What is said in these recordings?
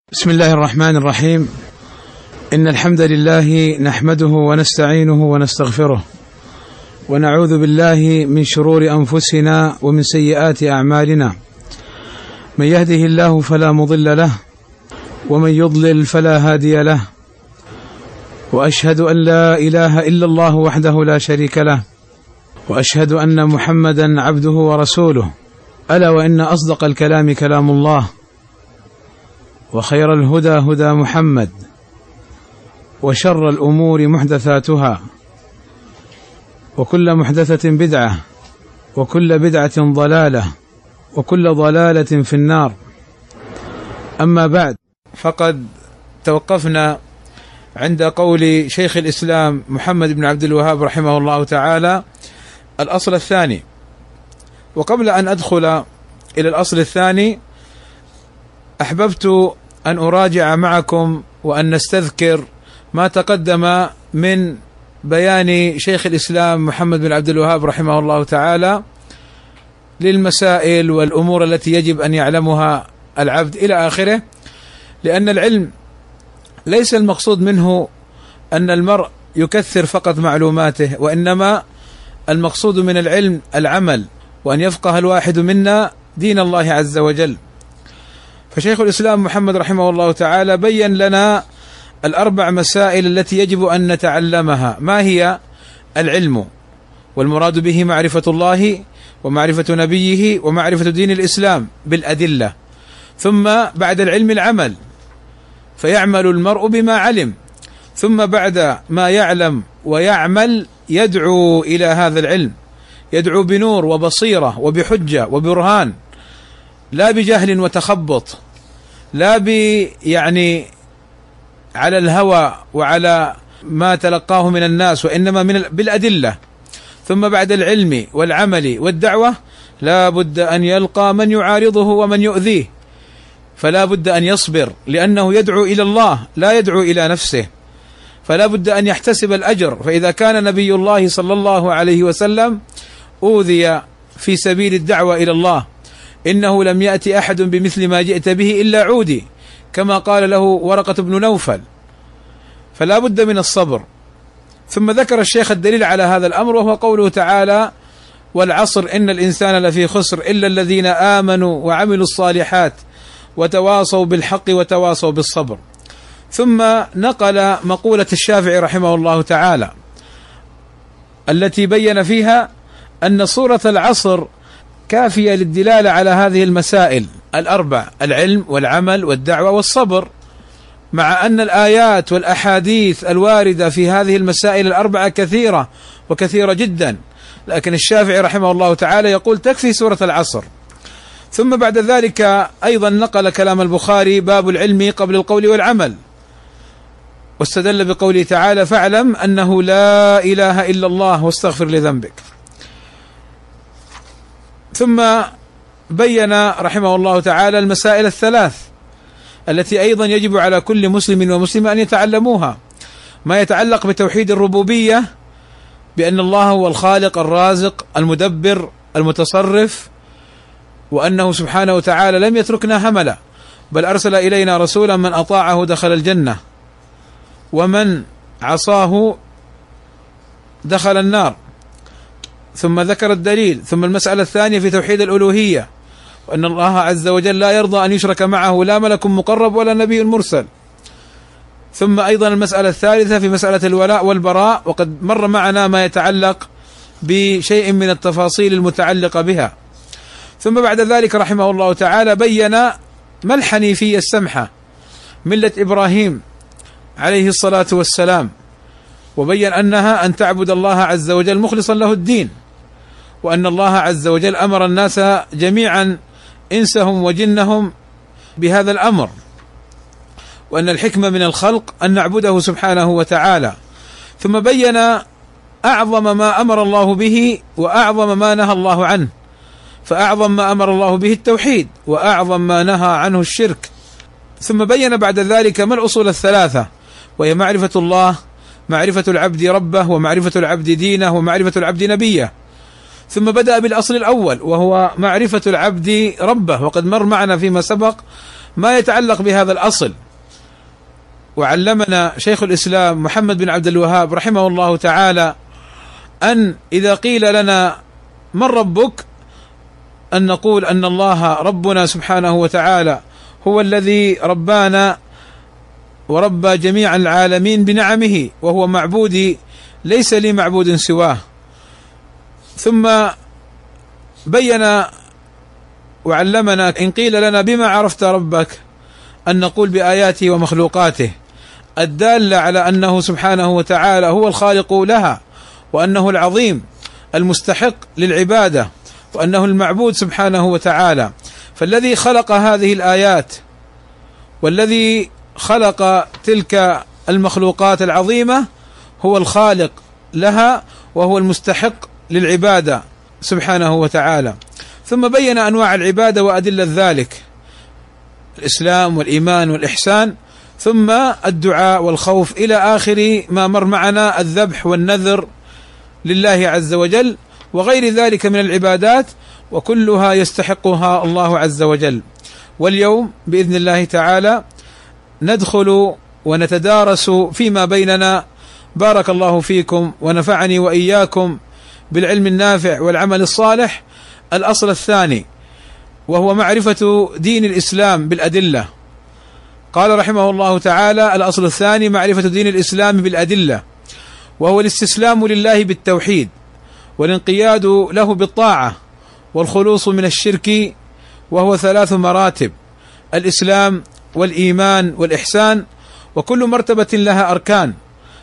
بسم الله الرحمن الرحيم. إن الحمد لله نحمده ونستعينه ونستغفره ونعوذ بالله من شرور أنفسنا ومن سيئات أعمالنا. من يهده الله فلا مضل له ومن يضلل فلا هادي له، وأشهد أن لا إله إلا الله وحده لا شريك له، وأشهد أن محمدا عبده ورسوله. ألا وإن أصدق الكلام كلام الله، وخير الهدى هدى محمد، وشر الأمور محدثاتها، وكل محدثة بدعة، وكل بدعة ضلالة، وكل ضلالة في النار. أما بعد، فقد توقفنا عند قول شيخ الإسلام محمد بن عبد الوهاب رحمه الله تعالى: الأصل الثاني. وقبل أن أدخل إلى الأصل الثاني أحببت أن أراجع معكم وأن نستذكر ما تقدم من بيان شيخ الإسلام محمد بن عبد الوهاب رحمه الله تعالى للمسائل والأمور التي يجب أن يعلمها العبد إلى آخره، لأن العلم ليس المقصود منه أن المرء يكثر فقط معلوماته، وإنما المقصود من العلم العمل، وأن يفقه الواحد منا دين الله عز وجل. فشيخ الإسلام محمد رحمه الله تعالى بيّن لنا الأربع مسائل التي يجب أن نتعلمها. ما هي العلم؟ والمراد به معرفة الله ومعرفة نبيه ومعرفة دين الإسلام بالأدلة. ثم بعد العلم العمل، فيعمل المرء بما علم. ثم بعد ما يعلم ويعمل يدعو إلى هذا العلم، يدعو بنور وبصيرة وبحجة وبرهان، لا بجهل وتخبط، لا يعني على الهوى وعلى ما تلقاه من الناس، وإنما بالأدلة. ثم بعد العلم والعمل والدعوة لا بد أن يلقى من يعارضه ومن يؤذيه، فلا بد أن يصبر، لأنه يدعو إلى الله لا يدعو إلى نفسه، فلا بد أن يحتسب الأجر. فإذا كان نبي الله صلى الله عليه وسلم أوذي في سبيل الدعوة إلى الله، إنه لم يأتي أحد بمثل ما جئت به إلا عودي، كما قال له ورقة بن نوفل، فلا بد من الصبر. ثم ذكر الشيخ الدليل على هذا الأمر، وهو قوله تعالى: والعصر إن الإنسان لفي خسر إلا الذين آمنوا وعملوا الصالحات وتواصوا بالحق وتواصوا بالصبر. ثم نقل مقولة الشافعي رحمه الله تعالى التي بين فيها أن سورة العصر كافية للدلالة على هذه المسائل الأربع: العلم والعمل والدعوة والصبر، مع أن الآيات والأحاديث الواردة في هذه المسائل الأربعة كثيرة وكثيرة جدا، لكن الشافعي رحمه الله تعالى يقول تكفي سورة العصر. ثم بعد ذلك أيضا نقل كلام البخاري: باب العلم قبل القول والعمل، واستدل بقوله تعالى: فاعلم أنه لا إله إلا الله واستغفر لذنبك. ثم بين رحمه الله تعالى المسائل الثلاث التي أيضا يجب على كل مسلم ومسلمة أن يتعلموها: ما يتعلق بتوحيد الربوبية، بأن الله هو الخالق الرازق المدبر المتصرف، وأنه سبحانه وتعالى لم يتركنا هملا، بل أرسل إلينا رسولا من أطاعه دخل الجنة، ومن عصاه دخل النار. ثم ذكر الدليل. ثم المسألة الثانية في توحيد الألوهية، وأن الله عز وجل لا يرضى أن يشرك معه لا ملك مقرب ولا نبي مرسل. ثم أيضا المسألة الثالثة في مسألة الولاء والبراء، وقد مر معنا ما يتعلق بشيء من التفاصيل المتعلقة بها. ثم بعد ذلك رحمه الله تعالى بين ما الحنيفية السمحة، ملة إبراهيم عليه الصلاة والسلام، وبين أنها أن تعبد الله عز وجل مخلصا له الدين، وأن الله عز وجل أمر الناس جميعا إنسهم وجنهم بهذا الأمر، وأن الحكمة من الخلق أن نعبده سبحانه وتعالى. ثم بين أعظم ما أمر الله به وأعظم ما نهى الله عنه، فأعظم ما أمر الله به التوحيد، وأعظم ما نهى عنه الشرك. ثم بين بعد ذلك ما الأصول الثلاثة، وهي معرفة الله، معرفة العبد ربه، ومعرفة العبد دينه، ومعرفة العبد نبيه. ثم بدأ بالأصل الأول وهو معرفة العبد ربه، وقد مر معنا فيما سبق ما يتعلق بهذا الأصل. وعلمنا شيخ الإسلام محمد بن عبد الوهاب رحمه الله تعالى أن إذا قيل لنا من ربك أن نقول أن الله ربنا سبحانه وتعالى هو الذي ربانا وربى جميع العالمين بنعمه، وهو معبودي ليس لي معبود سواه. ثم بين وعلمنا إن قيل لنا بما عرفت ربك أن نقول بآياته ومخلوقاته الدالة على أنه سبحانه وتعالى هو الخالق لها، وأنه العظيم المستحق للعبادة، وأنه المعبود سبحانه وتعالى. فالذي خلق هذه الآيات والذي خلق تلك المخلوقات العظيمة هو الخالق لها، وهو المستحق للعبادة سبحانه وتعالى. ثم بين أنواع العبادة وأدلة ذلك، الإسلام والإيمان والإحسان، ثم الدعاء والخوف إلى آخر ما مر معنا، الذبح والنذر لله عز وجل وغير ذلك من العبادات، وكلها يستحقها الله عز وجل. واليوم بإذن الله تعالى ندخل ونتدارس فيما بيننا، بارك الله فيكم ونفعني وإياكم بالعلم النافع والعمل الصالح، الأصل الثاني، وهو معرفة دين الإسلام بالأدلة. قال رحمه الله تعالى: الأصل الثاني معرفة دين الإسلام بالأدلة، وهو الاستسلام لله بالتوحيد، والانقياد له بالطاعة، والخلوص من الشرك، وهو 3 مراتب: الإسلام والإيمان والإحسان، وكل مرتبة لها أركان،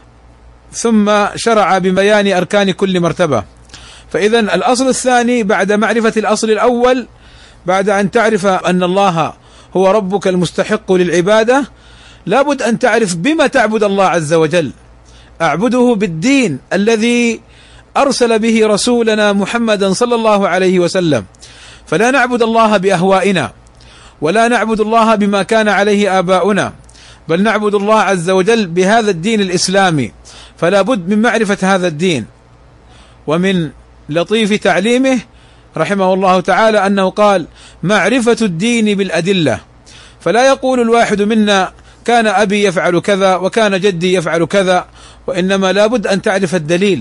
ثم شرع ببيان أركان كل مرتبة. فإذا الأصل الثاني بعد معرفة الأصل الأول، بعد أن تعرف أن الله هو ربك المستحق للعبادة، لابد أن تعرف بما تعبد الله عز وجل. أعبده بالدين الذي أرسل به رسولنا محمدا صلى الله عليه وسلم، فلا نعبد الله بأهوائنا، ولا نعبد الله بما كان عليه آباؤنا، بل نعبد الله عز وجل بهذا الدين الإسلامي. فلا بد من معرفة هذا الدين. ومن لطيف تعليمه رحمه الله تعالى أنه قال: معرفة الدين بالأدلة. فلا يقول الواحد منا كان أبي يفعل كذا وكان جدي يفعل كذا، وإنما لا بد أن تعرف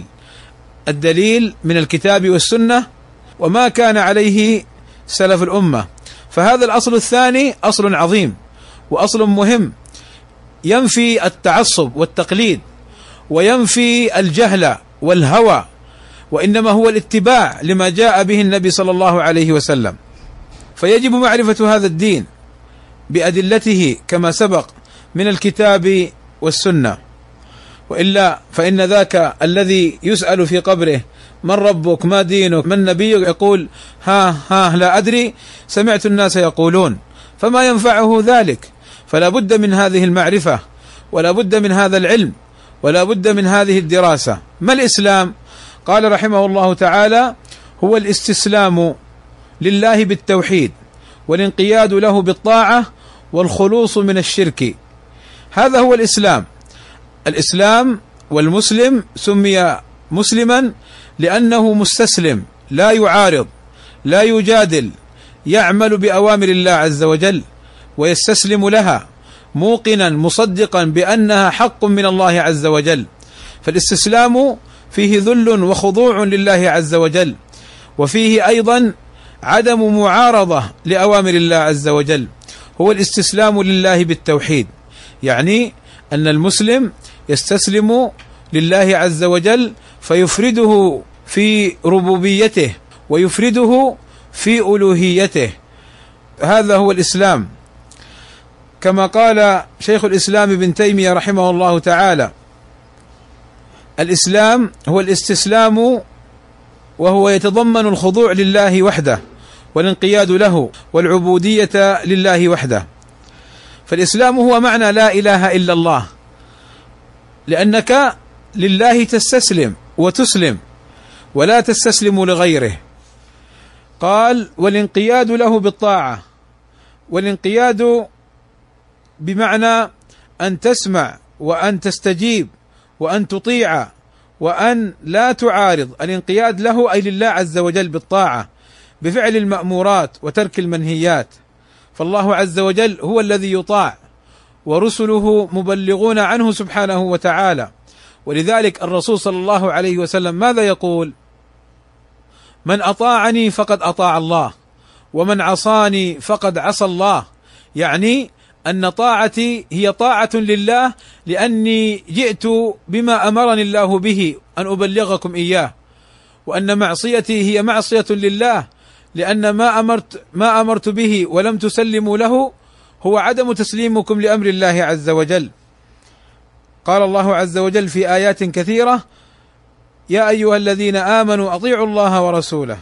الدليل من الكتاب والسنة وما كان عليه سلف الأمة. فهذا الأصل الثاني أصل عظيم وأصل مهم، ينفي التعصب والتقليد، وينفي الجهل والهوى، وإنما هو الاتباع لما جاء به النبي صلى الله عليه وسلم. فيجب معرفة هذا الدين بأدلته كما سبق من الكتاب والسنة، وإلا فإن ذاك الذي يسأل في قبره: من ربك؟ ما دينك؟ من نبيك؟ يقول: ها لا أدري، سمعت الناس يقولون، فما ينفعه ذلك. فلا بد من هذه المعرفة، ولا بد من هذا العلم، ولا بد من هذه الدراسة. ما الإسلام؟ قال رحمه الله تعالى: هو الاستسلام لله بالتوحيد، والانقياد له بالطاعة، والخلوص من الشرك. هذا هو الإسلام. الإسلام والمسلم سمي مسلما لأنه مستسلم، لا يعارض، لا يجادل، يعمل بأوامر الله عز وجل ويستسلم لها، موقنا مصدقا بأنها حق من الله عز وجل. فالاستسلام فيه ذل وخضوع لله عز وجل، وفيه أيضا عدم معارضة لأوامر الله عز وجل. هو الاستسلام لله بالتوحيد، يعني أن المسلم يستسلم لله عز وجل، فيفرده في ربوبيته ويفرده في ألوهيته. هذا هو الإسلام، كما قال شيخ الإسلام ابن تيمية رحمه الله تعالى: الإسلام هو الاستسلام، وهو يتضمن الخضوع لله وحده، والانقياد له، والعبودية لله وحده. فالإسلام هو معنى لا إله إلا الله، لأنك لله تستسلم وتسلم، ولا تستسلم لغيره. قال: والانقياد له بالطاعة. والانقياد بمعنى أن تسمع وأن تستجيب وأن تطيع وأن لا تعارض. الانقياد له أي لله عز وجل بالطاعة، بفعل المأمورات وترك المنهيات. فالله عز وجل هو الذي يطاع، ورسله مبلغون عنه سبحانه وتعالى. ولذلك الرسول صلى الله عليه وسلم ماذا يقول؟ من أطاعني فقد أطاع الله، ومن عصاني فقد عصى الله. يعني أن طاعتي هي طاعة لله، لأني جئت بما أمرني الله به أن أبلغكم إياه، وأن معصيتي هي معصية لله، لأن ما أمرت به ولم تسلموا له هو عدم تسليمكم لأمر الله عز وجل. قال الله عز وجل في آيات كثيرة: يا أيها الذين آمنوا أطيعوا الله ورسوله.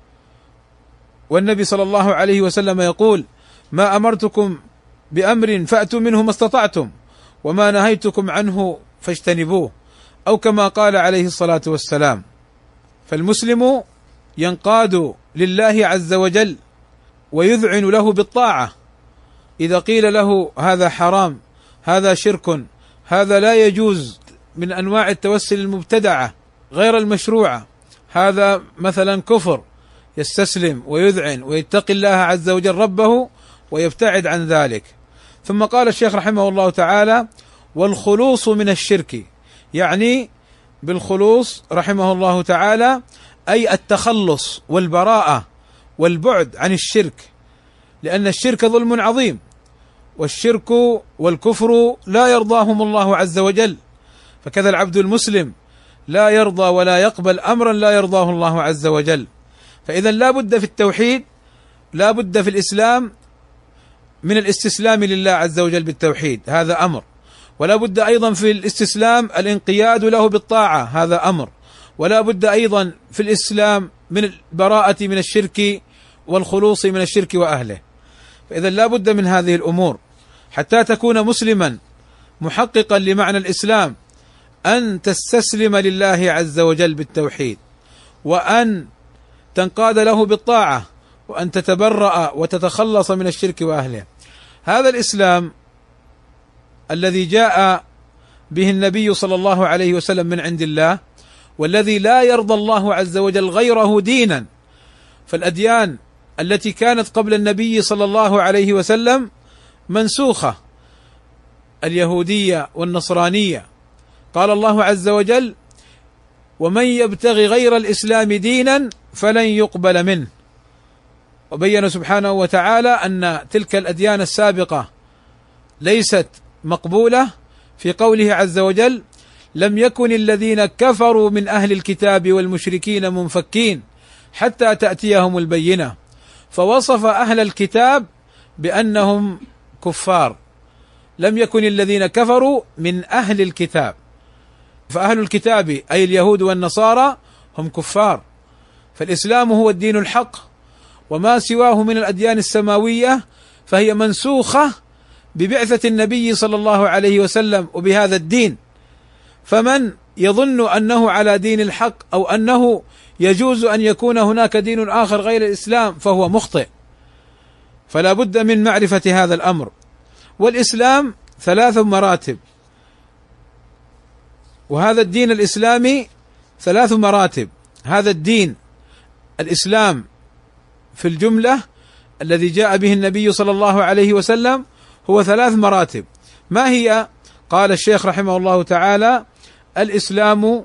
والنبي صلى الله عليه وسلم يقول: ما أمرتكم بأمر فأتوا منه ما استطعتم، وما نهيتكم عنه فاجتنبوه، أو كما قال عليه الصلاة والسلام. فالمسلم ينقاد لله عز وجل ويذعن له بالطاعة. إذا قيل له هذا حرام، هذا شرك، هذا لا يجوز من أنواع التوسل المبتدعة غير المشروعة، هذا مثلا كفر، يستسلم ويذعن ويتقي الله عز وجل ربه ويبتعد عن ذلك. ثم قال الشيخ رحمه الله تعالى: والخلوص من الشرك، يعني بالخلوص رحمه الله تعالى أي التخلص والبراءة والبعد عن الشرك، لأن الشرك ظلم عظيم، والشرك والكفر لا يرضاهم الله عز وجل، فكذا العبد المسلم لا يرضى ولا يقبل أمرا لا يرضاه الله عز وجل. فإذا لا بد في التوحيد، لا بد في الإسلام من الاستسلام لله عز وجل بالتوحيد، هذا أمر، ولا بد أيضا في الاستسلام الانقياد له بالطاعة، هذا أمر، ولا بد أيضا في الإسلام من البراءة من الشرك والخلوص من الشرك وأهله. فإذا لا بد من هذه الأمور حتى تكون مسلما محققا لمعنى الإسلام، أن تستسلم لله عز وجل بالتوحيد، وأن تنقاد له بالطاعة، وأن تتبرأ وتتخلص من الشرك وأهله. هذا الإسلام الذي جاء به النبي صلى الله عليه وسلم من عند الله، والذي لا يرضى الله عز وجل غيره دينا. فالأديان التي كانت قبل النبي صلى الله عليه وسلم منسوخة، اليهودية والنصرانية. قال الله عز وجل: ومن يبتغي غير الإسلام دينا فلن يقبل منه. وبين سبحانه وتعالى أن تلك الأديان السابقة ليست مقبولة في قوله عز وجل: لم يكن الذين كفروا من أهل الكتاب والمشركين منفكين حتى تأتيهم البينة. فوصف أهل الكتاب بأنهم كفار، لم يكن الذين كفروا من أهل الكتاب، فأهل الكتاب أي اليهود والنصارى هم كفار. فالإسلام هو الدين الحق، وما سواه من الأديان السماوية فهي منسوخة ببعثة النبي صلى الله عليه وسلم وبهذا الدين. فمن يظن أنه على دين الحق أو أنه يجوز أن يكون هناك دين آخر غير الإسلام فهو مخطئ. فلا بد من معرفة هذا الأمر. والإسلام 3 مراتب، وهذا الدين الإسلامي 3 مراتب. هذا الدين الإسلام في الجملة الذي جاء به النبي صلى الله عليه وسلم هو 3 مراتب. ما هي؟ قال الشيخ رحمه الله تعالى: الإسلام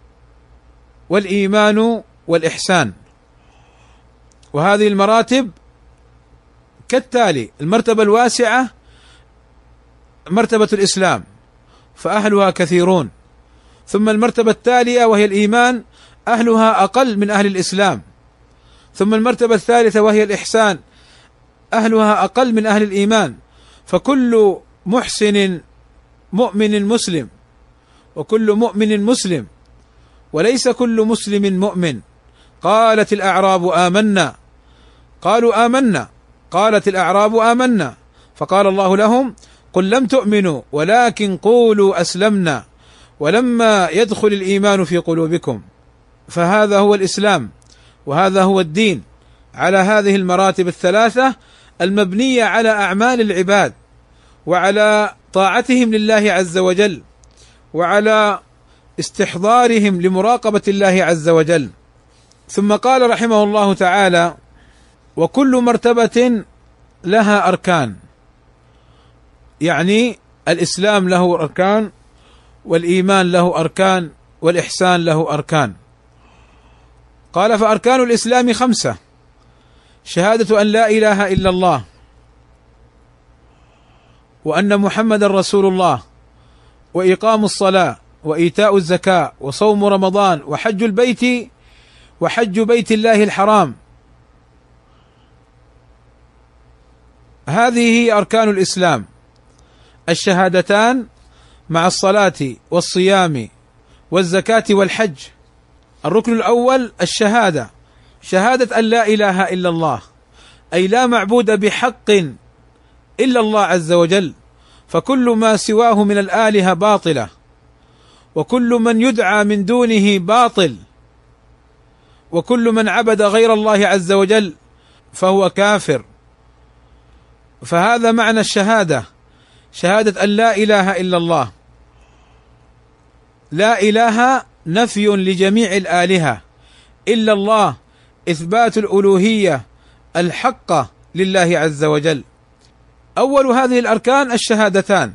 والإيمان والإحسان. وهذه المراتب كالتالي: المرتبة الواسعة مرتبة الإسلام فأهلها كثيرون، ثم المرتبة التالية وهي الإيمان أهلها أقل من أهل الإسلام، ثم المرتبة الثالثة وهي الإحسان أهلها أقل من أهل الإيمان. فكل محسن مؤمن مسلم، وكل مؤمن مسلم، وليس كل مسلم مؤمن. قالت الأعراب آمنا، قالوا آمنا، قالت الأعراب آمنا، فقال الله لهم: قل لم تؤمنوا ولكن قولوا أسلمنا ولما يدخل الإيمان في قلوبكم. فهذا هو الإسلام، وهذا هو الدين على هذه المراتب ال3 المبنية على أعمال العباد، وعلى طاعتهم لله عز وجل، وعلى استحضارهم لمراقبة الله عز وجل. ثم قال رحمه الله تعالى: وكل مرتبة لها أركان، يعني الإسلام له أركان، والإيمان له أركان، والإحسان له أركان. قال: فأركان الإسلام 5: شهادة أن لا إله إلا الله، وأن محمد رسول الله، وإقام الصلاة، وإيتاء الزكاة، وصوم رمضان، وحج بيت الله الحرام. هذه هي أركان الإسلام: الشهادتان مع الصلاة والصيام والزكاة والحج. الركن الأول الشهادة، شهادة أن لا إله إلا الله، أي لا معبود بحق إلا الله عز وجل، فكل ما سواه من الآلهة باطلة، وكل من يدعى من دونه باطل، وكل من عبد غير الله عز وجل فهو كافر. فهذا معنى الشهادة، شهادة أن لا إله إلا الله. لا إله نفي لجميع الآلهة إلا الله، إثبات الألوهية الحقة لله عز وجل. أول هذه الأركان الشهادتان،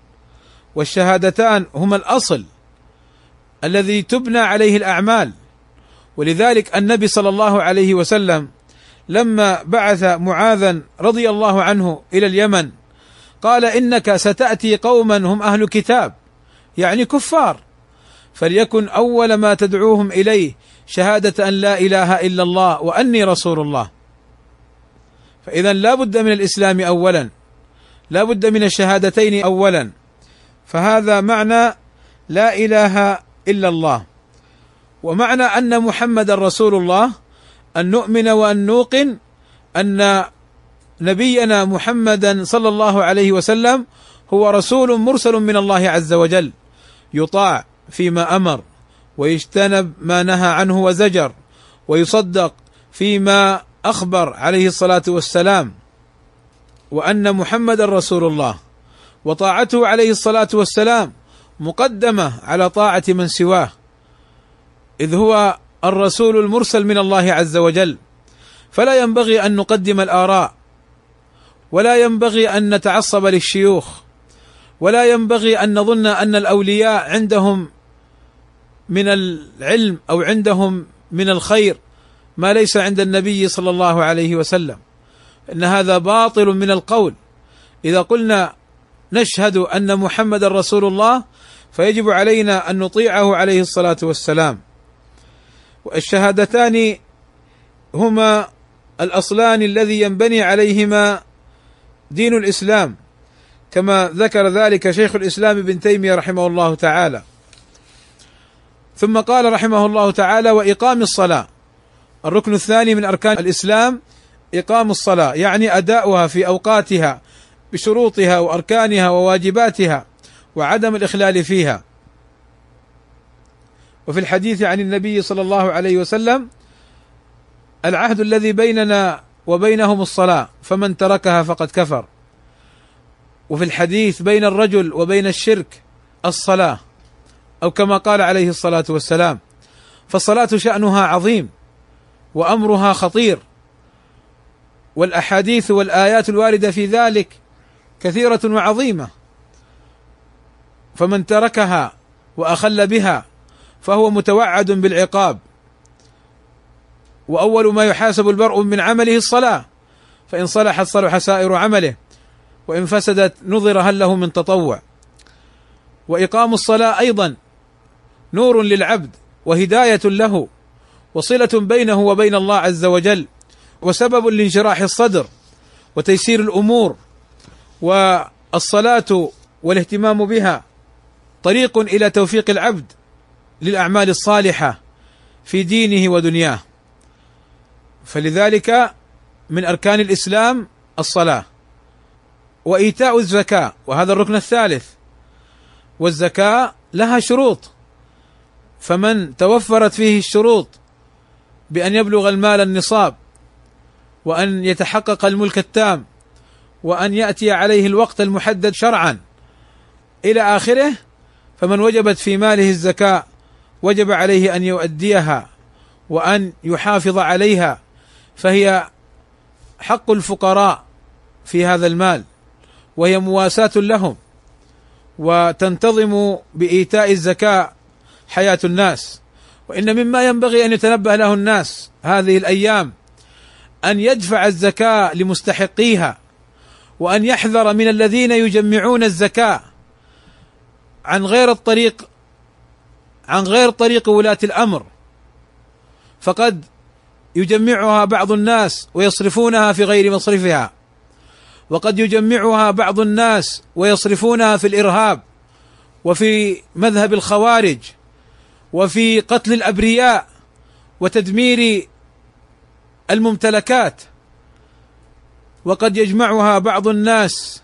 والشهادتان هما الأصل الذي تبنى عليه الأعمال. ولذلك النبي صلى الله عليه وسلم لما بعث معاذا رضي الله عنه إلى اليمن قال: إنك ستأتي قوما هم أهل كتاب، يعني كفار، فليكن أول ما تدعوهم إليه شهادة أن لا إله إلا الله وأني رسول الله. فإذا لا بد من الإسلام أولا، لا بد من الشهادتين أولا. فهذا معنى لا إله إلا الله. ومعنى أن محمد رسول الله أن نؤمن وأن نوقن أن نبينا محمدا صلى الله عليه وسلم هو رسول مرسل من الله عز وجل، يطاع فيما أمر، ويجتنب ما نهى عنه وزجر، ويصدق فيما أخبر عليه الصلاة والسلام، وأن محمد رسول الله، وطاعته عليه الصلاة والسلام مقدمة على طاعة من سواه، إذ هو الرسول المرسل من الله عز وجل. فلا ينبغي أن نقدم الآراء، ولا ينبغي أن نتعصب للشيوخ، ولا ينبغي أن نظن أن الأولياء عندهم من العلم أو عندهم من الخير ما ليس عند النبي صلى الله عليه وسلم، إن هذا باطل من القول. إذا قلنا نشهد أن محمد رسول الله فيجب علينا أن نطيعه عليه الصلاة والسلام. والشهادتان هما الأصلان الذي ينبني عليهما دين الإسلام، كما ذكر ذلك شيخ الإسلام ابن تيمية رحمه الله تعالى. ثم قال رحمه الله تعالى: وإقام الصلاة. الركن الثاني من أركان الإسلام إقام الصلاة، يعني أداؤها في أوقاتها بشروطها وأركانها وواجباتها، وعدم الإخلال فيها. وفي الحديث عن النبي صلى الله عليه وسلم: العهد الذي بيننا وبينهم الصلاة، فمن تركها فقد كفر. وفي الحديث: بين الرجل وبين الشرك الصلاة، أو كما قال عليه الصلاة والسلام. فالصلاة شأنها عظيم وأمرها خطير، والأحاديث والآيات الواردة في ذلك كثيرة وعظيمة. فمن تركها وأخل بها فهو متوعد بالعقاب، وأول ما يحاسب المرء من عمله الصلاة، فإن صلحت صلح سائر عمله، وإن فسدت نظر هل له من تطوع. وإقام الصلاة أيضا نور للعبد وهداية له، وصلة بينه وبين الله عز وجل، وسبب لانشراح الصدر وتيسير الأمور. والصلاة والاهتمام بها طريق إلى توفيق العبد للأعمال الصالحة في دينه ودنياه. فلذلك من أركان الإسلام الصلاة. وإيتاء الزكاة، وهذا الركن الثالث. والزكاة لها شروط، فمن توفرت فيه الشروط بأن يبلغ المال النصاب، وأن يتحقق الملك التام، وأن يأتي عليه الوقت المحدد شرعا إلى آخره، فمن وجبت في ماله الزكاة وجب عليه أن يؤديها وأن يحافظ عليها، فهي حق الفقراء في هذا المال، وهي مواساة لهم، وتنتظم بإيتاء الزكاة حياة الناس. وإن مما ينبغي أن يتنبه له الناس هذه الأيام أن يدفع الزكاة لمستحقيها، وأن يحذر من الذين يجمعون الزكاة عن غير طريق ولاة الأمر، فقد يجمعها بعض الناس ويصرفونها في غير مصرفها، وقد يجمعها بعض الناس ويصرفونها في الإرهاب وفي مذهب الخوارج وفي قتل الأبرياء وتدمير الممتلكات، وقد يجمعها بعض الناس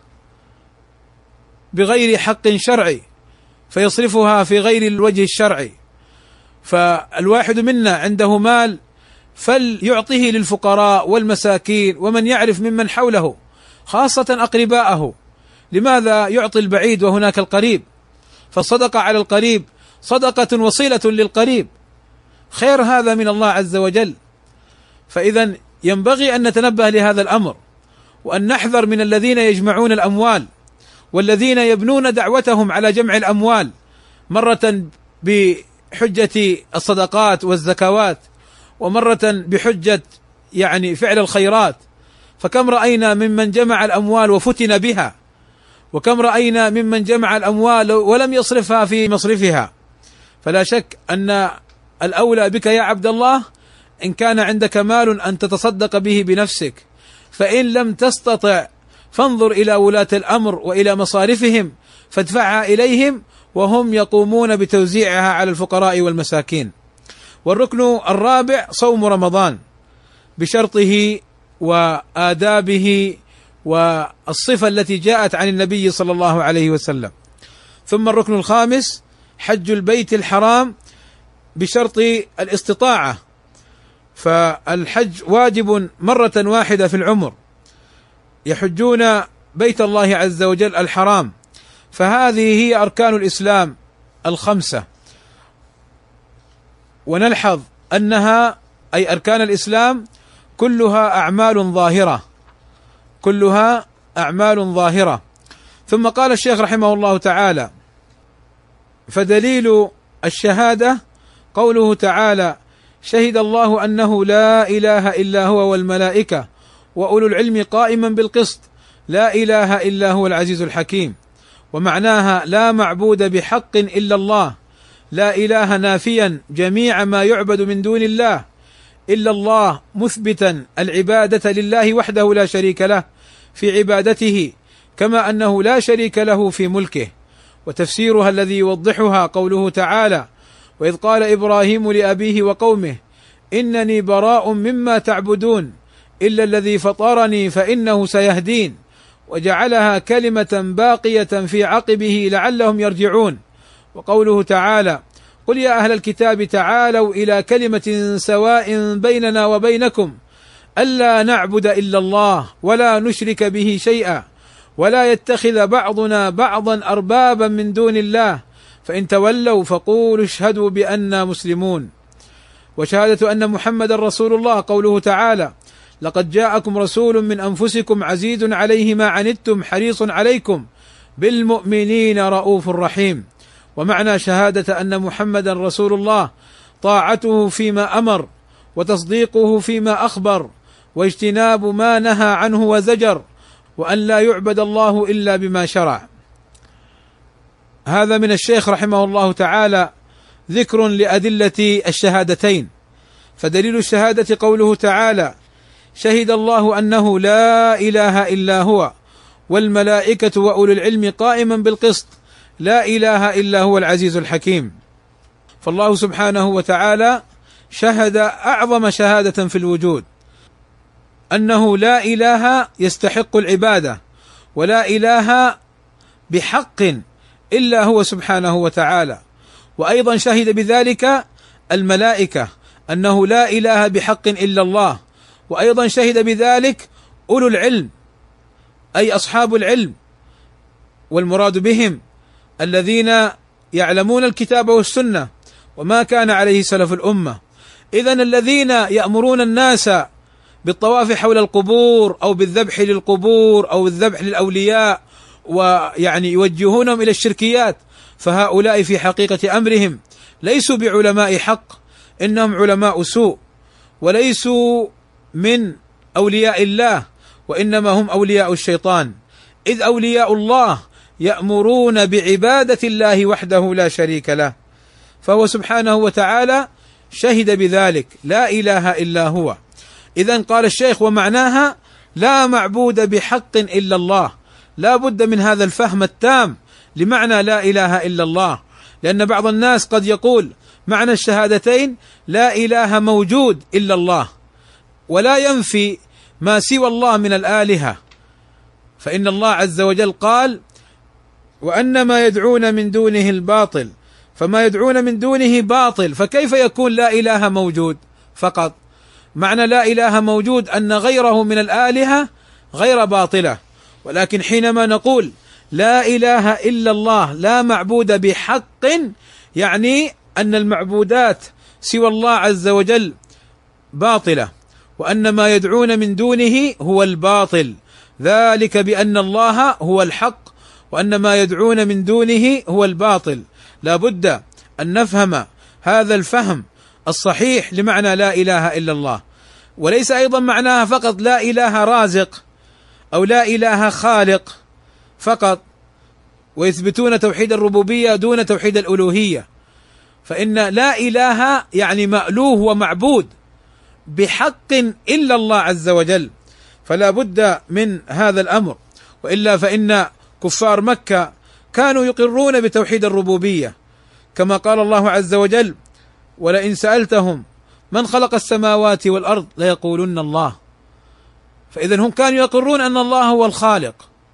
بغير حق شرعي فيصرفها في غير الوجه الشرعي. فالواحد منا عنده مال فليعطيه للفقراء والمساكين ومن يعرف ممن حوله، خاصة أقرباءه. لماذا يعطي البعيد وهناك القريب؟ فالصدقة على القريب صدقة وصيلة للقريب، خير هذا من الله عز وجل. فإذا ينبغي أن نتنبه لهذا الأمر، وأن نحذر من الذين يجمعون الأموال، والذين يبنون دعوتهم على جمع الأموال، مرة بحجة الصدقات والزكوات، ومرة بحجة فعل الخيرات. فكم رأينا ممن جمع الأموال وفتن بها، وكم رأينا ممن جمع الأموال ولم يصرفها في مصرفها. فلا شك أن الأولى بك يا عبد الله إن كان عندك مال أن تتصدق به بنفسك، فإن لم تستطع فانظر إلى ولاة الأمر وإلى مصارفهم فادفعها إليهم وهم يقومون بتوزيعها على الفقراء والمساكين. والركن الرابع صوم رمضان بشرطه وآدابه والصفة التي جاءت عن النبي صلى الله عليه وسلم. ثم الركن الخامس حج البيت الحرام بشرط الاستطاعة، فالحج واجب مرة واحدة في العمر، يحجون بيت الله عز وجل الحرام. فهذه هي أركان الإسلام الخمسة، ونلحظ أنها أي أركان الإسلام كلها أعمال ظاهرة. ثم قال الشيخ رحمه الله تعالى: فدليل الشهادة قوله تعالى: شهد الله أنه لا إله إلا هو والملائكة وأولو العلم قائما بالقسط لا إله إلا هو العزيز الحكيم. ومعناها لا معبود بحق إلا الله، لا إله نافيا جميع ما يعبد من دون الله إلا الله، مثبتا العبادة لله وحده لا شريك له في عبادته، كما أنه لا شريك له في ملكه. وتفسيرها الذي يوضحها قوله تعالى: وإذ قال إبراهيم لأبيه وقومه إنني براء مما تعبدون إلا الذي فطرني فإنه سيهدين، وجعلها كلمة باقية في عقبه لعلهم يرجعون. وقوله تعالى: قل يا أهل الكتاب تعالوا إلى كلمة سواء بيننا وبينكم ألا نعبد إلا الله ولا نشرك به شيئا ولا يتخذ بعضنا بعضا أربابا من دون الله فإن تولوا فقولوا اشهدوا بأننا مسلمون. وشهادة أن محمد رسول الله قوله تعالى: لقد جاءكم رسول من أنفسكم عزيز عليه ما عنتم حريص عليكم بالمؤمنين رؤوف رحيم. ومعنى شهادة أن محمدا رسول الله طاعته فيما أمر، وتصديقه فيما أخبر، واجتناب ما نهى عنه وزجر، وأن لا يعبد الله إلا بما شرع. هذا من الشيخ رحمه الله تعالى ذكر لأدلة الشهادتين. فدليل الشهادة قوله تعالى: شهد الله أنه لا إله إلا هو والملائكة وأولو العلم قائما بالقسط لا إله إلا هو العزيز الحكيم. فالله سبحانه وتعالى شهد أعظم شهادة في الوجود، أنه لا إله يستحق العبادة ولا إله بحق إلا هو سبحانه وتعالى. وأيضا شهد بذلك الملائكة أنه لا إله بحق إلا الله، وأيضا شهد بذلك أولو العلم أي أصحاب العلم، والمراد بهم الذين يعلمون الكتاب والسنة وما كان عليه سلف الأمة. إذن الذين يأمرون الناس بالطواف حول القبور أو بالذبح للقبور أو الذبح للأولياء، ويعني يوجهونهم إلى الشركيات، فهؤلاء في حقيقة أمرهم ليسوا بعلماء حق، إنهم علماء سوء، وليسوا من أولياء الله، وإنما هم أولياء الشيطان، إذ أولياء الله يأمرون بعبادة الله وحده لا شريك له، فهو سبحانه وتعالى شهد بذلك لا إله إلا هو. إذن قال الشيخ: ومعناها لا معبود بحق إلا الله. لا بد من هذا الفهم التام لمعنى لا إله إلا الله، لأن بعض الناس قد يقول معنى الشهادتين لا إله موجود إلا الله، ولا ينفي ما سوى الله من الآلهة، فإن الله عز وجل قال: وأن ما يدعون من دونه الباطل، فما يدعون من دونه باطل، فكيف يكون لا إله موجود فقط؟ معنى لا إله موجود أن غيره من الآلهة غير باطلة، ولكن حينما نقول لا إله إلا الله لا معبود بحق، يعني أن المعبودات سوى الله عز وجل باطلة، وأن ما يدعون من دونه هو الباطل، ذلك بأن الله هو الحق وأن ما يدعون من دونه هو الباطل. لا بد أن نفهم هذا الفهم الصحيح لمعنى لا إله إلا الله، وليس أيضا معناها فقط لا إله رازق أو لا إله خالق فقط، ويثبتون توحيد الربوبية دون توحيد الألوهية، فإن لا إله يعني مألوه ومعبود بحق إلا الله عز وجل، فلا بد من هذا الأمر، وإلا فإن كفار مكة كانوا يقرون بتوحيد الربوبية، كما قال الله عز وجل: ولئن سألتهم من خلق السماوات والأرض ليقولن الله. فإذا هم كانوا يقرون أن الله هو الخالق،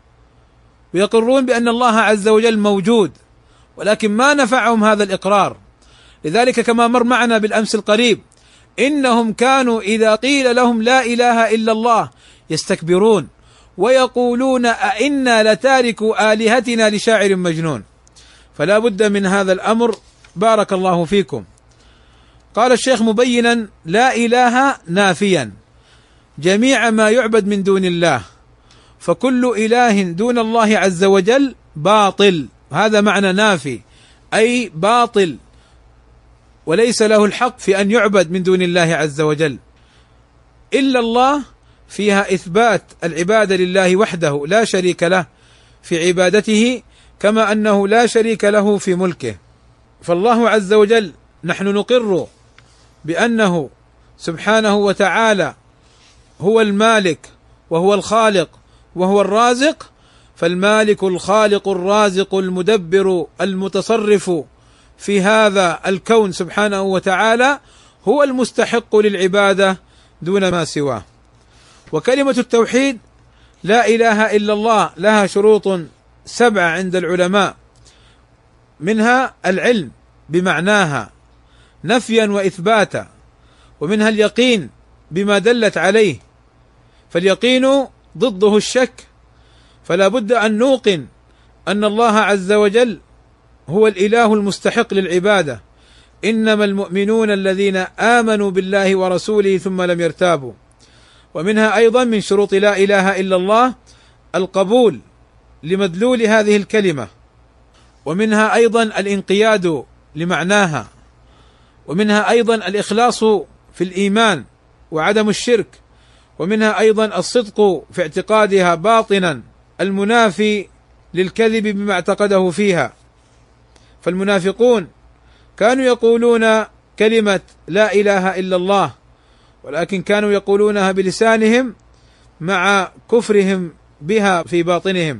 ويقرون بأن الله عز وجل موجود، ولكن ما نفعهم هذا الإقرار. لذلك كما مر معنا بالأمس القريب إنهم كانوا إذا قيل لهم لا إله إلا الله يستكبرون ويقولون أئنا لتاركوا آلهتنا لشاعر مجنون. فلا بد من هذا الأمر، بارك الله فيكم. قال الشيخ مبينا: لا إله نافيا جميع ما يعبد من دون الله، فكل إله دون الله عز وجل باطل. هذا معنى نافي، أي باطل، وليس له الحق في أن يعبد من دون الله عز وجل. إلا الله فيها إثبات العبادة لله وحده لا شريك له في عبادته، كما أنه لا شريك له في ملكه. فالله عز وجل نحن نقر بأنه سبحانه وتعالى هو المالك وهو الخالق وهو الرازق، فالمالك الخالق الرازق المدبر المتصرف في هذا الكون سبحانه وتعالى هو المستحق للعبادة دون ما سواه. وكلمة التوحيد لا إله إلا الله لها شروط 7 عند العلماء، منها العلم بمعناها نفيا وإثباتا، ومنها اليقين بما دلت عليه، فاليقين ضده الشك، فلا بد أن نوقن أن الله عز وجل هو الإله المستحق للعبادة، إنما المؤمنون الذين آمنوا بالله ورسوله ثم لم يرتابوا. ومنها أيضا من شروط لا إله إلا الله القبول لمدلول هذه الكلمة، ومنها أيضا الانقياد لمعناها، ومنها أيضا الإخلاص في الإيمان وعدم الشرك، ومنها أيضا الصدق في اعتقادها باطنا المنافي للكذب بما اعتقده فيها. فالمنافقون كانوا يقولون كلمة لا إله إلا الله، ولكن كانوا يقولونها بلسانهم مع كفرهم بها في باطنهم.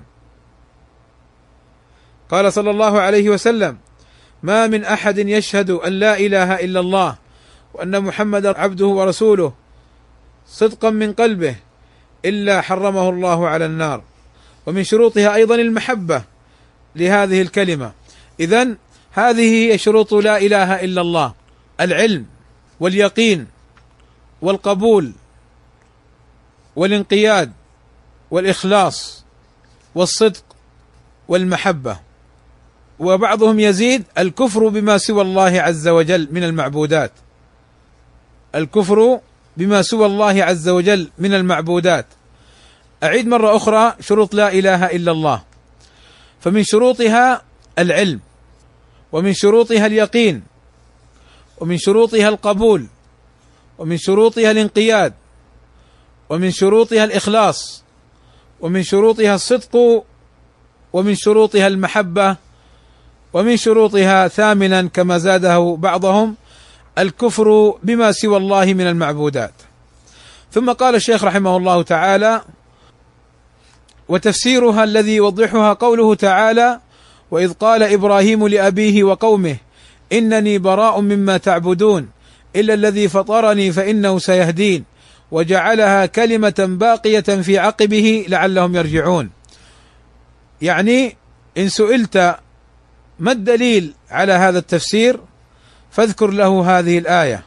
قال صلى الله عليه وسلم: ما من أحد يشهد أن لا إله إلا الله وأن محمدا عبده ورسوله صدقا من قلبه إلا حرمه الله على النار. ومن شروطها أيضا المحبة لهذه الكلمة. إذن هذه هي شروط لا إله إلا الله: العلم واليقين والقبول والانقياد والإخلاص والصدق والمحبة. وبعضهم يزيد الكفر بما سوى الله عز وجل من المعبودات، الكفر بما سوى الله عز وجل من المعبودات. أعيد مرة أخرى شروط لا إله إلا الله، فمن شروطها العلم، ومن شروطها اليقين، ومن شروطها القبول، ومن شروطها الانقياد، ومن شروطها الإخلاص، ومن شروطها الصدق، ومن شروطها المحبة، ومن شروطها ثامنا كما زاده بعضهم الكفر بما سوى الله من المعبودات. ثم قال الشيخ رحمه الله تعالى: وتفسيرها الذي يوضحها قوله تعالى: وإذ قال إبراهيم لأبيه وقومه إنني براء مما تعبدون إلا الذي فطرني فإنه سيهدين وجعلها كلمة باقية في عقبه لعلهم يرجعون. يعني إن سئلت ما الدليل على هذا التفسير فاذكر له هذه الآية.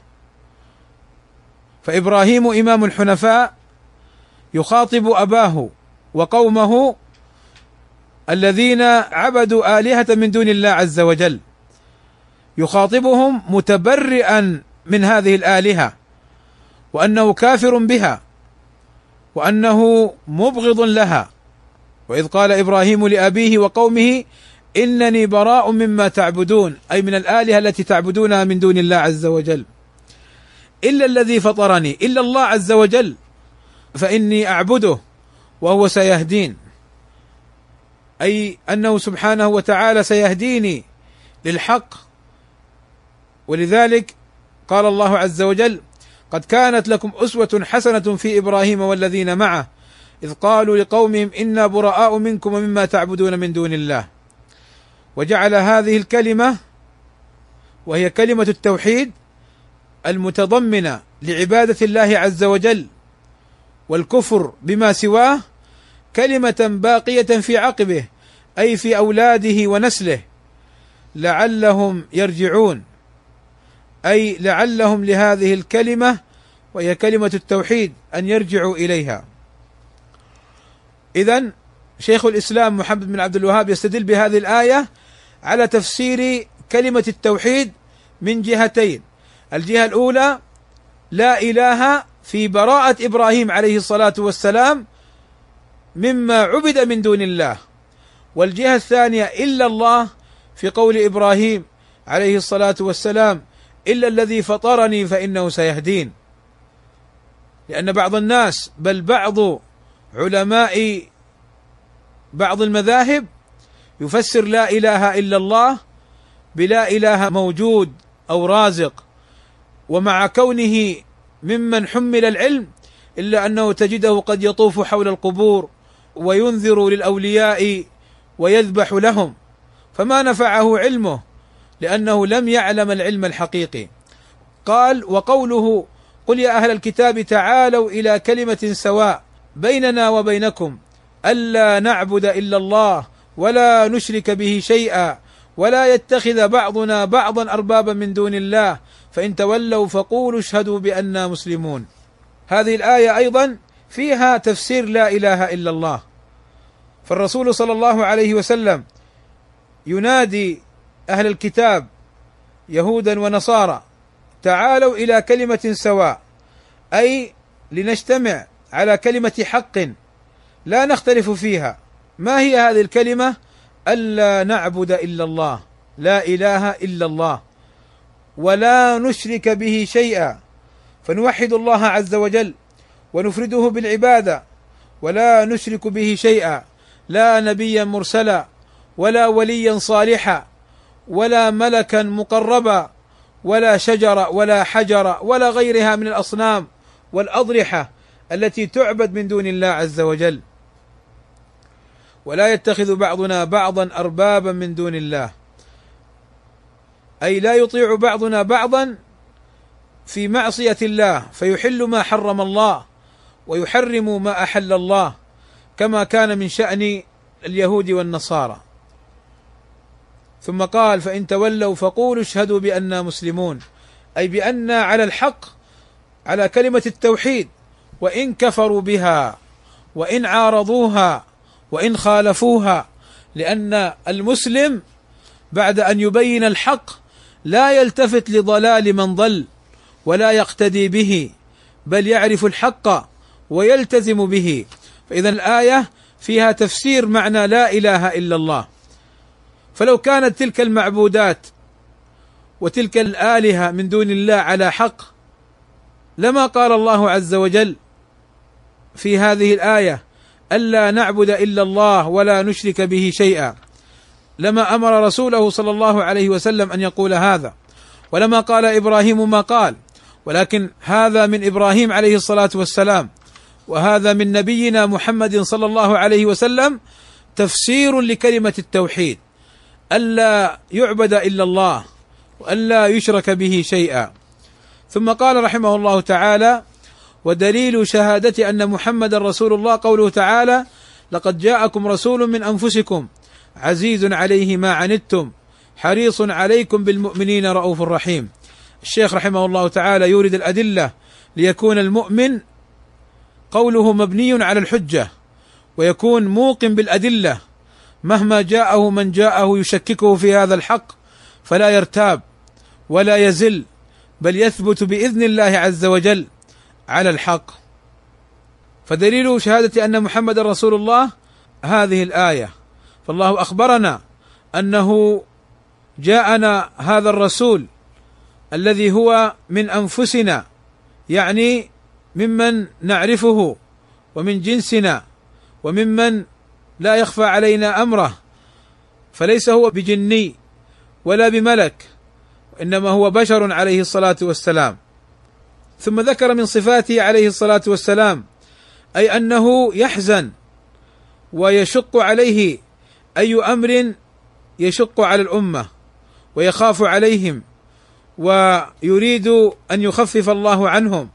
فإبراهيم إمام الحنفاء يخاطب أباه وقومه الذين عبدوا آلهة من دون الله عز وجل، يخاطبهم متبرئا من هذه الآلهة، وأنه كافر بها، وأنه مبغض لها. وإذ قال إبراهيم لأبيه وقومه إنني براء مما تعبدون، أي من الآلهة التي تعبدونها من دون الله عز وجل، إلا الذي فطرني، إلا الله عز وجل، فإني أعبده وهو سيهدين، أي أنه سبحانه وتعالى سيهديني للحق. ولذلك قال الله عز وجل: قد كانت لكم أسوة حسنة في إبراهيم والذين معه إذ قالوا لقومهم إنا براء منكم ومما تعبدون من دون الله. وجعل هذه الكلمة وهي كلمة التوحيد المتضمنة لعبادة الله عز وجل والكفر بما سواه كلمة باقية في عقبه، أي في أولاده ونسله، لعلهم يرجعون، أي لعلهم لهذه الكلمة وهي كلمة التوحيد أن يرجعوا إليها. إذن شيخ الإسلام محمد بن عبد الوهاب يستدل بهذه الآية على تفسير كلمة التوحيد من جهتين: الجهة الأولى لا إله في براءة إبراهيم عليه الصلاة والسلام مما عبد من دون الله، والجهة الثانية إلا الله في قول إبراهيم عليه الصلاة والسلام إلا الذي فطرني فإنه سيهدين. لأن بعض الناس بل بعض علماء بعض المذاهب يفسر لا إله إلا الله بلا إله موجود أو رازق، ومع كونه ممن حمل العلم إلا أنه تجده قد يطوف حول القبور وينذر للأولياء ويذبح لهم، فما نفعه علمه لأنه لم يعلم العلم الحقيقي. قال: وقوله قل يا أهل الكتاب تعالوا إلى كلمة سواء بيننا وبينكم ألا نعبد إلا الله ولا نشرك به شيئا ولا يتخذ بعضنا بعضا أربابا من دون الله فإن تولوا فقولوا اشهدوا بأننا مسلمون. هذه الآية أيضا فيها تفسير لا إله إلا الله. فالرسول صلى الله عليه وسلم ينادي أهل الكتاب يهودا ونصارى: تعالوا إلى كلمة سواء، أي لنجتمع على كلمة حق لا نختلف فيها. ما هي هذه الكلمة؟ ألا نعبد إلا الله، لا إله إلا الله، ولا نشرك به شيئا، فنوحد الله عز وجل ونفرده بالعبادة، ولا نشرك به شيئا، لا نبيا مرسلا ولا وليا صالحا ولا ملكا مقربا ولا شجر ولا حجر ولا غيرها من الأصنام والأضرحة التي تعبد من دون الله عز وجل. ولا يتخذ بعضنا بعضا أربابا من دون الله، أي لا يطيع بعضنا بعضا في معصية الله فيحل ما حرم الله ويحرم ما أحل الله، كما كان من شأن اليهود والنصارى. ثم قال: فإن تولوا فقولوا اشهدوا بأننا مسلمون، أي بأننا على الحق، على كلمة التوحيد، وإن كفروا بها وإن عارضوها وإن خالفوها. لأن المسلم بعد أن يبين الحق لا يلتفت لضلال من ضل ولا يقتدي به، بل يعرف الحق ويلتزم به. فإذا الآية فيها تفسير معنى لا إله إلا الله. فلو كانت تلك المعبودات وتلك الآلهة من دون الله على حق لما قال الله عز وجل في هذه الآية ألا نعبد إلا الله ولا نشرك به شيئا، لما أمر رسوله صلى الله عليه وسلم أن يقول هذا، ولما قال إبراهيم ما قال. ولكن هذا من إبراهيم عليه الصلاة والسلام، وهذا من نبينا محمد صلى الله عليه وسلم تفسير لكلمة التوحيد، ألا يعبد إلا الله وألا يشرك به شيئا. ثم قال رحمه الله تعالى: ودليل شهادة أن محمد رسول الله قوله تعالى: لقد جاءكم رسول من أنفسكم عزيز عليه ما عنتم حريص عليكم بالمؤمنين رؤوف رحيم. الشيخ رحمه الله تعالى يورد الأدلة ليكون المؤمن قوله مبني على الحجة، ويكون موقن بالأدلة مهما جاءه من جاءه يشككه في هذا الحق فلا يرتاب ولا يزل، بل يثبت بإذن الله عز وجل على الحق. فدليل شهادة أن محمد رسول الله هذه الآية، فالله أخبرنا أنه جاءنا هذا الرسول الذي هو من أنفسنا، يعني ممن نعرفه ومن جنسنا وممن لا يخفى علينا أمره، فليس هو بجني ولا بملك، إنما هو بشر عليه الصلاة والسلام. ثم ذكر من صفاته عليه الصلاة والسلام أي أنه يحزن ويشق عليه أي أمر يشق على الأمة ويخاف عليهم ويريد أن يخفف الله عنهم،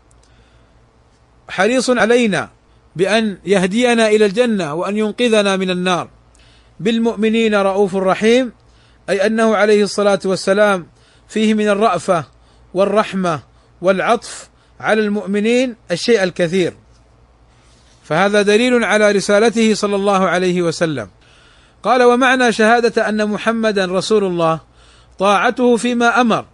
حريص علينا بأن يهدينا إلى الجنة وأن ينقذنا من النار. بالمؤمنين رؤوف رحيم أي أنه عليه الصلاة والسلام فيه من الرأفة والرحمة والعطف على المؤمنين الشيء الكثير. فهذا دليل على رسالته صلى الله عليه وسلم. قال: ومعنى شهادة أن محمدا رسول الله طاعته فيما أمر،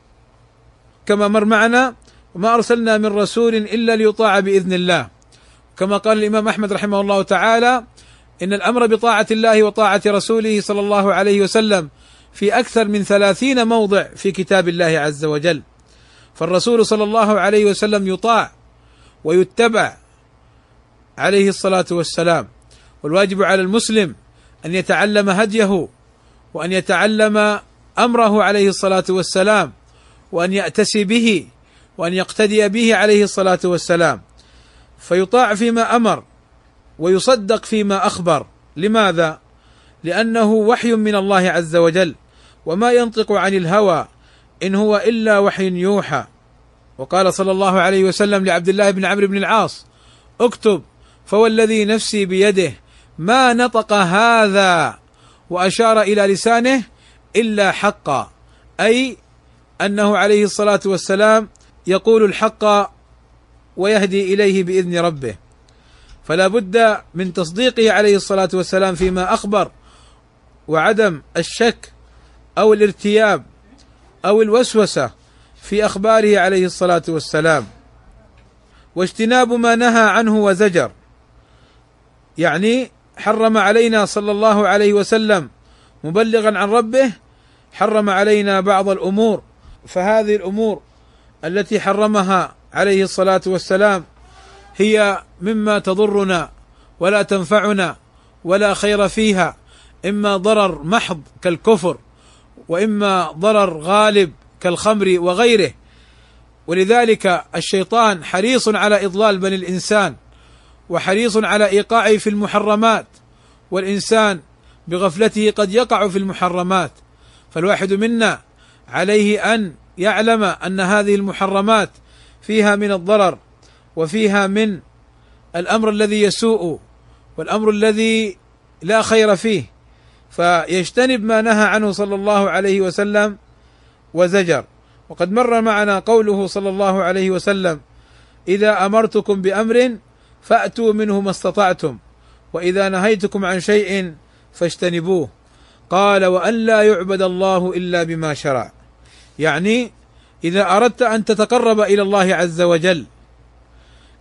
كما مر معنا: وما أرسلنا من رسول إلا ليطاع بإذن الله. كما قال الإمام أحمد رحمه الله تعالى: إن الأمر بطاعة الله وطاعة رسوله صلى الله عليه وسلم في أكثر من 30 موضع في كتاب الله عز وجل. فالرسول صلى الله عليه وسلم يطاع ويتبع عليه الصلاة والسلام، والواجب على المسلم أن يتعلم هديه وأن يتعلم أمره عليه الصلاة والسلام، وأن يأتسي به وأن يقتدي به عليه الصلاة والسلام، فيطاع فيما أمر ويصدق فيما أخبر. لماذا؟ لأنه وحي من الله عز وجل، وما ينطق عن الهوى إن هو إلا وحي يوحى. وقال صلى الله عليه وسلم لعبد الله بن عمرو بن العاص: اكتب فوالذي نفسي بيده ما نطق هذا، وأشار إلى لسانه إلا حقا، أي أنه عليه الصلاة والسلام يقول الحق ويهدي إليه بإذن ربه. فلا بد من تصديقه عليه الصلاة والسلام فيما أخبر، وعدم الشك أو الارتياب أو الوسوسة في أخباره عليه الصلاة والسلام، واجتناب ما نهى عنه وزجر. يعني حرم علينا صلى الله عليه وسلم مبلغا عن ربه، حرم علينا بعض الأمور، فهذه الأمور التي حرمها عليه الصلاة والسلام هي مما تضرنا ولا تنفعنا ولا خير فيها، إما ضرر محض كالكفر، وإما ضرر غالب كالخمر وغيره. ولذلك الشيطان حريص على إضلال بني الإنسان، وحريص على إيقاعه في المحرمات، والإنسان بغفلته قد يقع في المحرمات. فالواحد منا عليه أن يعلم أن هذه المحرمات فيها من الضرر، وفيها من الأمر الذي يسوء، والأمر الذي لا خير فيه، فيجتنب ما نهى عنه صلى الله عليه وسلم وزجر. وقد مر معنا قوله صلى الله عليه وسلم: إذا أمرتكم بأمر فأتوا منه ما استطعتم، وإذا نهيتكم عن شيء فاجتنبوه. قال: وأن لا يعبد الله إلا بما شرع. يعني إذا أردت أن تتقرب إلى الله عز وجل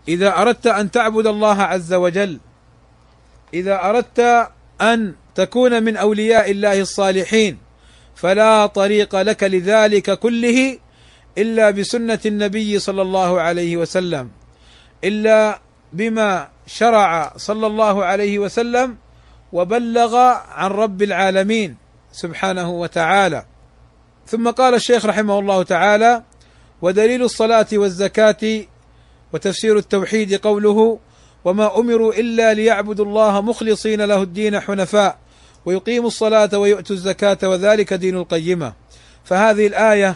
إذا أردت أن تعبد الله عز وجل، إذا أردت أن تكون من أولياء الله الصالحين، فلا طريق لك لذلك كله إلا بسنة النبي صلى الله عليه وسلم، إلا بما شرع صلى الله عليه وسلم وبلغ عن رب العالمين سبحانه وتعالى. ثم قال الشيخ رحمه الله تعالى: ودليل الصلاة والزكاة وتفسير التوحيد قوله: وما أمروا إلا ليعبدوا الله مخلصين له الدين حنفاء ويقيموا الصلاة ويؤتوا الزكاة وذلك دين القيمة. فهذه الآية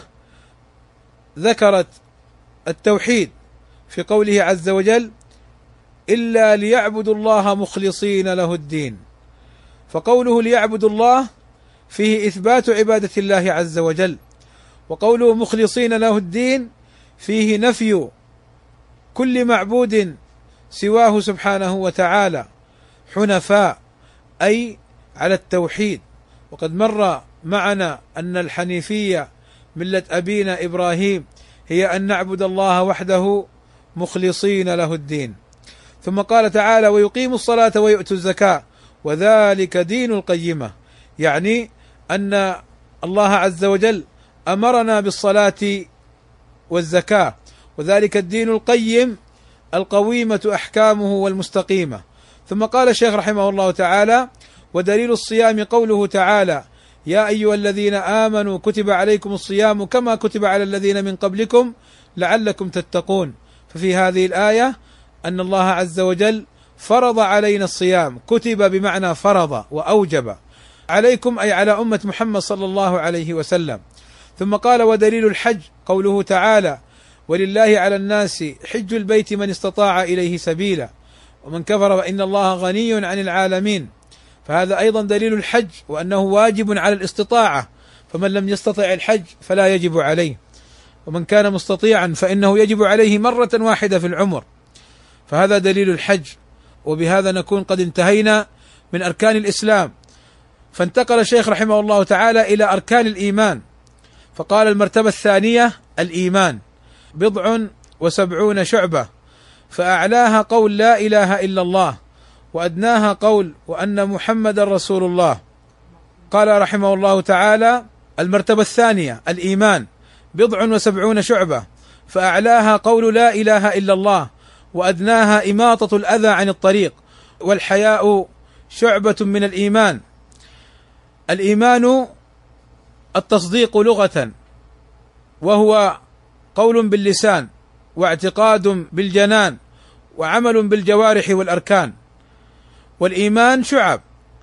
ذكرت التوحيد في قوله عز وجل: إلا ليعبدوا الله مخلصين له الدين. فقوله ليعبدوا الله فيه إثبات عبادة الله عز وجل، وقوله مخلصين له الدين فيه نفي كل معبود سواه سبحانه وتعالى، حنفاء أي على التوحيد. وقد مر معنا أن الحنيفية ملة أبينا إبراهيم هي أن نعبد الله وحده مخلصين له الدين. ثم قال تعالى: ويقيموا الصلاة ويؤتوا الزكاة وذلك دين القيمة، يعني أن الله عز وجل أمرنا بالصلاة والزكاة، وذلك الدين القيم القويمة أحكامه والمستقيمة. ثم قال الشيخ رحمه الله تعالى: ودليل الصيام قوله تعالى: يا أيها الذين آمنوا كتب عليكم الصيام كما كتب على الذين من قبلكم لعلكم تتقون. ففي هذه الآية أن الله عز وجل فرض علينا الصيام، كتب بمعنى فرض وأوجب، عليكم أي على أمة محمد صلى الله عليه وسلم. ثم قال: ودليل الحج قوله تعالى: ولله على الناس حج البيت من استطاع إليه سبيلا ومن كفر فإن الله غني عن العالمين. فهذا أيضا دليل الحج، وأنه واجب على الاستطاعة، فمن لم يستطع الحج فلا يجب عليه، ومن كان مستطيعا فإنه يجب عليه مرة واحدة في العمر. فهذا دليل الحج. وبهذا نكون قد انتهينا من أركان الإسلام. فانتقل الشيخ رحمه الله تعالى إلى أركان الإيمان، فقال: المرتبة الثانية الإيمان 70 شعبة، فأعلاها قول لا إله إلا الله، وأدناها قول وأن محمد رسول الله. قال رحمه الله تعالى: المرتبة الثانية الإيمان 70 شعبة، فأعلاها قول لا إله إلا الله، وأدناها إماطة الأذى عن الطريق، والحياء شعبة من الإيمان. الإيمان التصديق لغة، وهو قول باللسان واعتقاد بالجنان وعمل بالجوارح والأركان. والإيمان شعب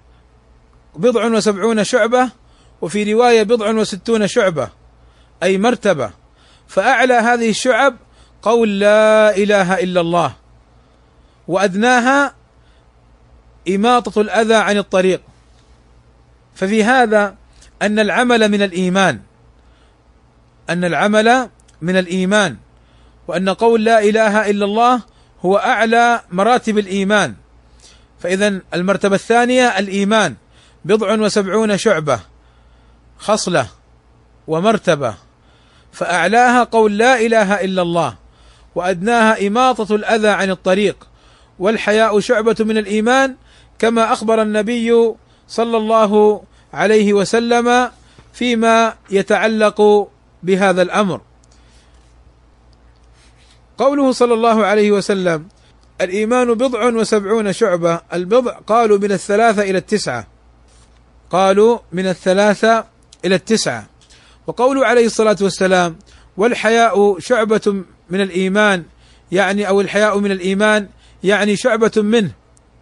70 شعبة، وفي رواية 60 شعبة أي مرتبة. فأعلى هذه الشعب قول لا إله إلا الله، وأدناها إماطة الأذى عن الطريق. ففي هذا أن العمل من الإيمان، أن العمل من الإيمان، وأن قول لا إله إلا الله هو أعلى مراتب الإيمان. فإذا المرتبة الثانية الإيمان 70 شعبة، خصلة ومرتبة، فأعلاها قول لا إله إلا الله، وأدناها إماطة الأذى عن الطريق، والحياء شعبة من الإيمان، كما أخبر النبي صلى الله عليه وسلم فيما يتعلق بهذا الأمر. قوله صلى الله عليه وسلم: الإيمان 70 شعبة، البضع قالوا من 3 إلى 9، قالوا من 3 إلى 9. وقوله عليه الصلاة والسلام: والحياء شعبة من الإيمان، يعني أو الحياء من الإيمان يعني شعبة منه،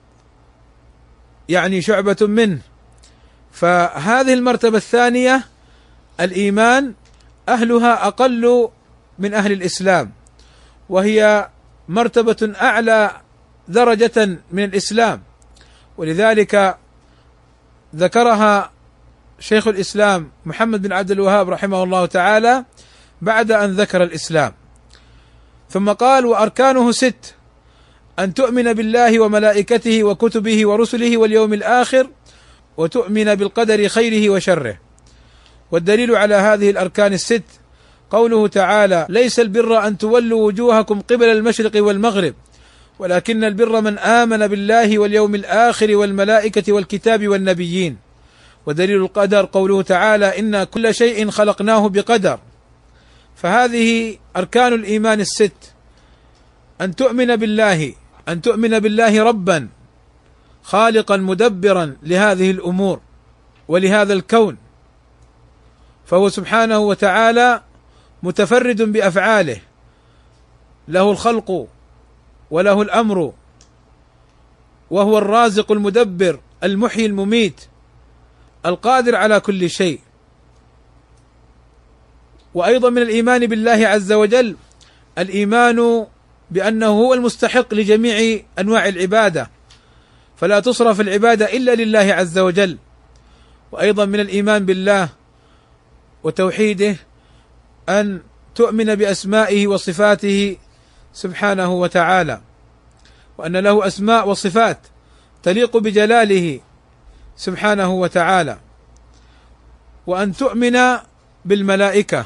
يعني شعبة منه. فهذه المرتبة الثانية الإيمان أهلها أقل من أهل الإسلام، وهي مرتبة أعلى درجة من الإسلام، ولذلك ذكرها شيخ الإسلام محمد بن عبد الوهاب رحمه الله تعالى بعد أن ذكر الإسلام. ثم قال: وأركانه 6: أن تؤمن بالله وملائكته وكتبه ورسله واليوم الآخر، وتؤمن بالقدر خيره وشره. والدليل على هذه الأركان 6 قوله تعالى: ليس البر أن تولوا وجوهكم قبل المشرق والمغرب ولكن البر من آمن بالله واليوم الآخر والملائكة والكتاب والنبيين. ودليل القدر قوله تعالى: إنا كل شيء خلقناه بقدر. فهذه أركان الإيمان الست: أن تؤمن بالله، أن تؤمن بالله ربا خالقا مدبرا لهذه الأمور ولهذا الكون، فهو سبحانه وتعالى متفرد بأفعاله، له الخلق وله الأمر، وهو الرازق المدبر المحيي المميت القادر على كل شيء. وأيضا من الإيمان بالله عز وجل الإيمان بأنه هو المستحق لجميع أنواع العبادة، فلا تصرف العبادة إلا لله عز وجل. وأيضا من الإيمان بالله وتوحيده أن تؤمن بأسمائه وصفاته سبحانه وتعالى، وأن له أسماء وصفات تليق بجلاله سبحانه وتعالى. وأن تؤمن بالملائكة،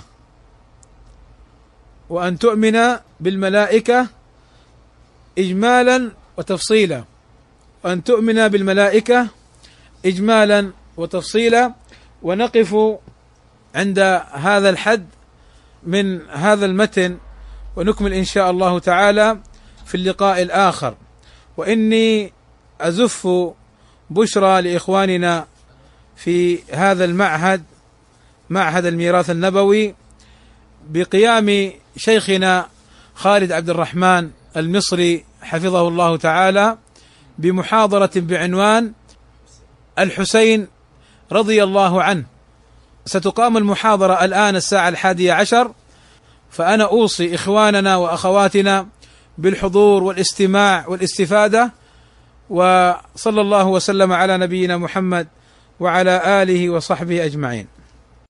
وأن تؤمن بالملائكة إجمالا وتفصيلا، وأن تؤمن بالملائكة إجمالا وتفصيلا. ونقف عند هذا الحد من هذا المتن، ونكمل إن شاء الله تعالى في اللقاء الآخر. وإني أزف بشرى لإخواننا في هذا المعهد، معهد الميراث النبوي، بقيام شيخنا خالد عبد الرحمن المصري حفظه الله تعالى بمحاضرة بعنوان الحسين رضي الله عنه. ستقام المحاضرة الآن الساعة 11، فأنا أوصي إخواننا وأخواتنا بالحضور والاستماع والاستفادة. وصلى الله وسلم على نبينا محمد وعلى آله وصحبه أجمعين.